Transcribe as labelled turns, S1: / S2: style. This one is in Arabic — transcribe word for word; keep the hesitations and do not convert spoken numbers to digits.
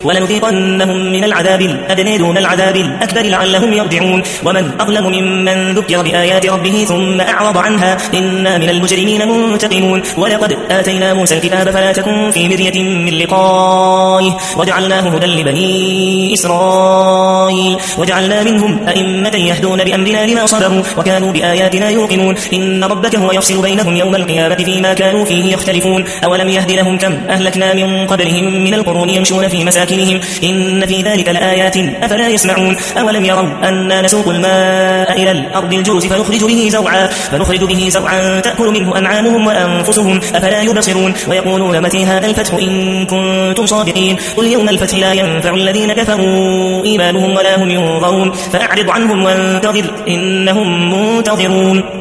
S1: ولنذيقنهم من العذاب الأدنى دون العذاب الأكبر لعلهم يرجعون ومن أظلم ممن ذكر بآيات ربه ثم أعرض عنها إنا من المجرمين منتقمون ولقد آتينا موسى الكتاب فلا تكن في مرية من لقائه وجعلناه هدى لبني إسرائيل وجعلنا منهم أئمة يهدون بأمرنا لما صبروا وكانوا بآياتنا يوقنون إن ربك هو يفصل بينهم يوم القيامة فيما كانوا فيه يختلفون أولم يهد لهم كم أهلكنا من قبلهم من القرون يمشون في مساكنهم إن في ذلك لآيات أفلا يسمعون أولم يروا أنا نسوق الماء إلى الأرض الجرز فنخرج به زرعا فنخرج به زرعا تأكل منه أنعامهم وأنفسهم أفلا يبصرون ويقولون متى هذا الفتح إن كنتم صادقين قل يوم الفتح لا ينفع الذين كفروا إيمانهم ولا هم ينظرون فأعرض عنهم وانتظر إنهم منتظرون